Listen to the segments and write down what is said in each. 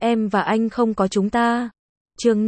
em và anh không có chúng ta. Chương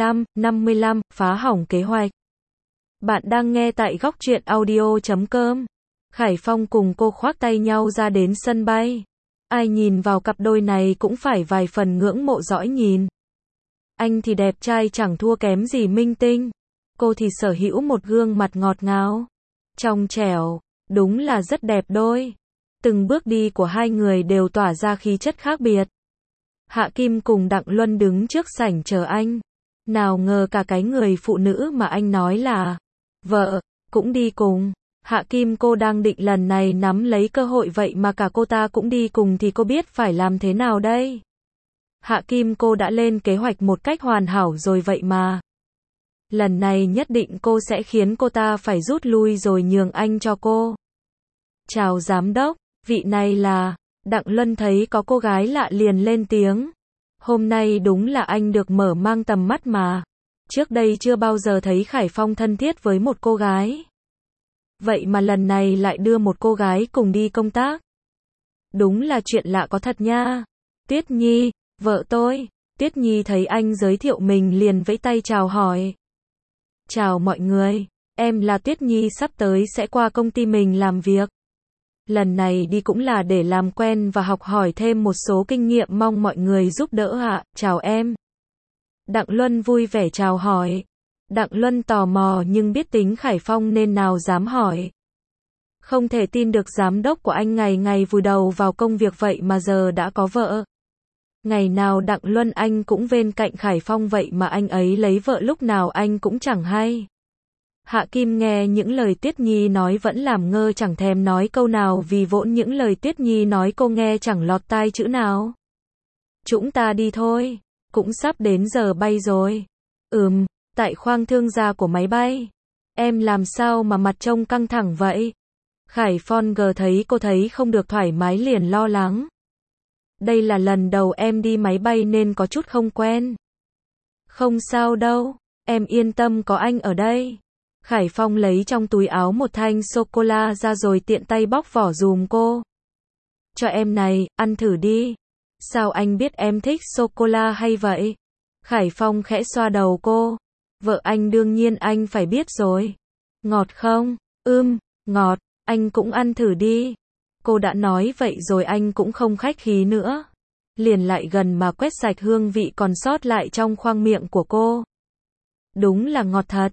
55, phá hỏng kế hoạch. Bạn đang nghe tại góc truyện audio.com. Khải Phong cùng cô khoác tay nhau ra đến sân bay. Ai nhìn vào cặp đôi này cũng phải vài phần ngưỡng mộ dõi nhìn. Anh thì đẹp trai chẳng thua kém gì minh tinh. Cô thì sở hữu một gương mặt ngọt ngào, trong trẻo, đúng là rất đẹp đôi. Từng bước đi của hai người đều tỏa ra khí chất khác biệt. Hạ Kim cùng Đặng Luân đứng trước sảnh chờ anh. Nào ngờ cả cái người phụ nữ mà anh nói là vợ, cũng đi cùng. Hạ Kim cô đang định lần này nắm lấy cơ hội vậy mà cả cô ta cũng đi cùng thì cô biết phải làm thế nào đây? Hạ Kim cô đã lên kế hoạch một cách hoàn hảo rồi vậy mà. Lần này nhất định cô sẽ khiến cô ta phải rút lui rồi nhường anh cho cô. Chào giám đốc, vị này là... Đặng Luân thấy có cô gái lạ liền lên tiếng. Hôm nay đúng là anh được mở mang tầm mắt mà. Trước đây chưa bao giờ thấy Khải Phong thân thiết với một cô gái. Vậy mà lần này lại đưa một cô gái cùng đi công tác. Đúng là chuyện lạ có thật nha. Tuyết Nhi, vợ tôi. Tuyết Nhi thấy anh giới thiệu mình liền vẫy tay chào hỏi. Chào mọi người, em là Tuyết Nhi sắp tới sẽ qua công ty mình làm việc. Lần này đi cũng là để làm quen và học hỏi thêm một số kinh nghiệm mong mọi người giúp đỡ ạ. Chào em. Đặng Luân vui vẻ chào hỏi. Đặng Luân tò mò nhưng biết tính Khải Phong nên nào dám hỏi. Không thể tin được giám đốc của anh ngày ngày vùi đầu vào công việc vậy mà giờ đã có vợ. Ngày nào Đặng Luân anh cũng bên cạnh Khải Phong vậy mà anh ấy lấy vợ lúc nào anh cũng chẳng hay. Hạ Kim nghe những lời Tuyết Nhi nói vẫn làm ngơ chẳng thèm nói câu nào vì vốn những lời Tuyết Nhi nói cô nghe chẳng lọt tai chữ nào. Chúng ta đi thôi, cũng sắp đến giờ bay rồi. Tại khoang thương gia của máy bay. Em làm sao mà mặt trông căng thẳng vậy? Khải Phong thấy cô thấy không được thoải mái liền lo lắng. Đây là lần đầu em đi máy bay nên có chút không quen. Không sao đâu, em yên tâm có anh ở đây. Khải Phong lấy trong túi áo một thanh sô-cô-la ra rồi tiện tay bóc vỏ giùm cô. Cho em này, ăn thử đi. Sao anh biết em thích sô-cô-la hay vậy? Khải Phong khẽ xoa đầu cô. Vợ anh đương nhiên anh phải biết rồi. Ngọt không? Ngọt, anh cũng ăn thử đi. Cô đã nói vậy rồi anh cũng không khách khí nữa. Liền lại gần mà quét sạch hương vị còn sót lại trong khoang miệng của cô. Đúng là ngọt thật,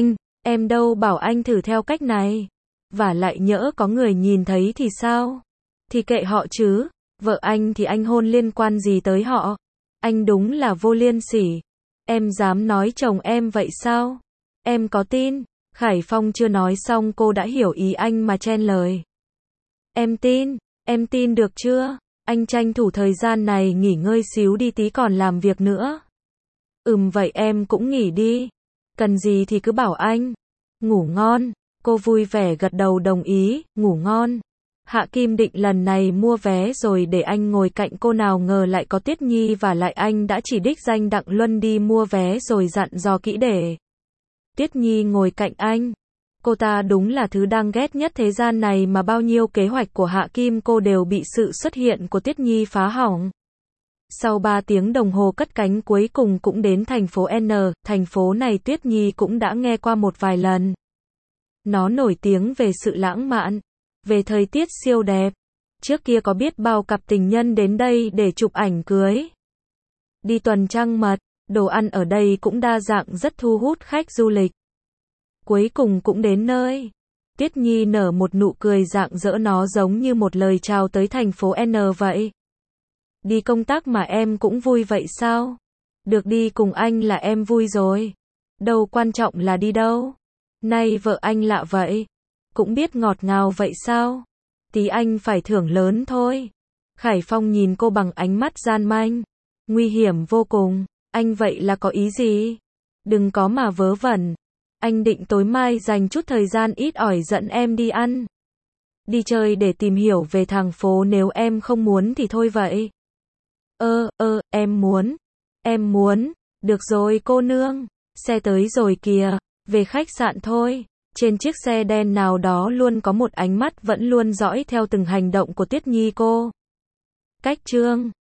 em đâu bảo anh thử theo cách này. Và lại nhỡ có người nhìn thấy thì sao? Thì kệ họ chứ, vợ anh thì anh hôn liên quan gì tới họ? Anh đúng là vô liêm sỉ. Em dám nói chồng em vậy sao? Em có tin? Khải Phong chưa nói xong cô đã hiểu ý anh mà chen lời. Em tin được chưa? Anh tranh thủ thời gian này nghỉ ngơi xíu đi tí còn làm việc nữa. Vậy em cũng nghỉ đi. Cần gì thì cứ bảo anh. Ngủ ngon. Cô vui vẻ gật đầu đồng ý, ngủ ngon. Hạ Kim định lần này mua vé rồi để anh ngồi cạnh cô nào ngờ lại có Tuyết Nhi và lại anh đã chỉ đích danh Đặng Luân đi mua vé rồi dặn dò kỹ để Tuyết Nhi ngồi cạnh anh. Cô ta đúng là thứ đang ghét nhất thế gian này mà bao nhiêu kế hoạch của Hạ Kim cô đều bị sự xuất hiện của Tuyết Nhi phá hỏng. Sau 3 tiếng đồng hồ cất cánh cuối cùng cũng đến thành phố N, thành phố này Tuyết Nhi cũng đã nghe qua một vài lần. Nó nổi tiếng về sự lãng mạn, về thời tiết siêu đẹp. Trước kia có biết bao cặp tình nhân đến đây để chụp ảnh cưới. Đi tuần trăng mật, đồ ăn ở đây cũng đa dạng rất thu hút khách du lịch. Cuối cùng cũng đến nơi. Tuyết Nhi nở một nụ cười rạng rỡ nó giống như một lời chào tới thành phố N vậy. Đi công tác mà em cũng vui vậy sao? Được đi cùng anh là em vui rồi. Đâu quan trọng là đi đâu. Nay vợ anh lạ vậy. Cũng biết ngọt ngào vậy sao? Tí anh phải thưởng lớn thôi. Khải Phong nhìn cô bằng ánh mắt gian manh. Nguy hiểm vô cùng. Anh vậy là có ý gì? Đừng có mà vớ vẩn. Anh định tối mai dành chút thời gian ít ỏi dẫn em đi ăn. Đi chơi để tìm hiểu về thành phố nếu em không muốn thì thôi vậy. Em muốn. Được rồi cô nương. Xe tới rồi kìa. Về khách sạn thôi. Trên chiếc xe đen nào đó luôn có một ánh mắt vẫn luôn dõi theo từng hành động của Tuyết Nhi cô. Cách chương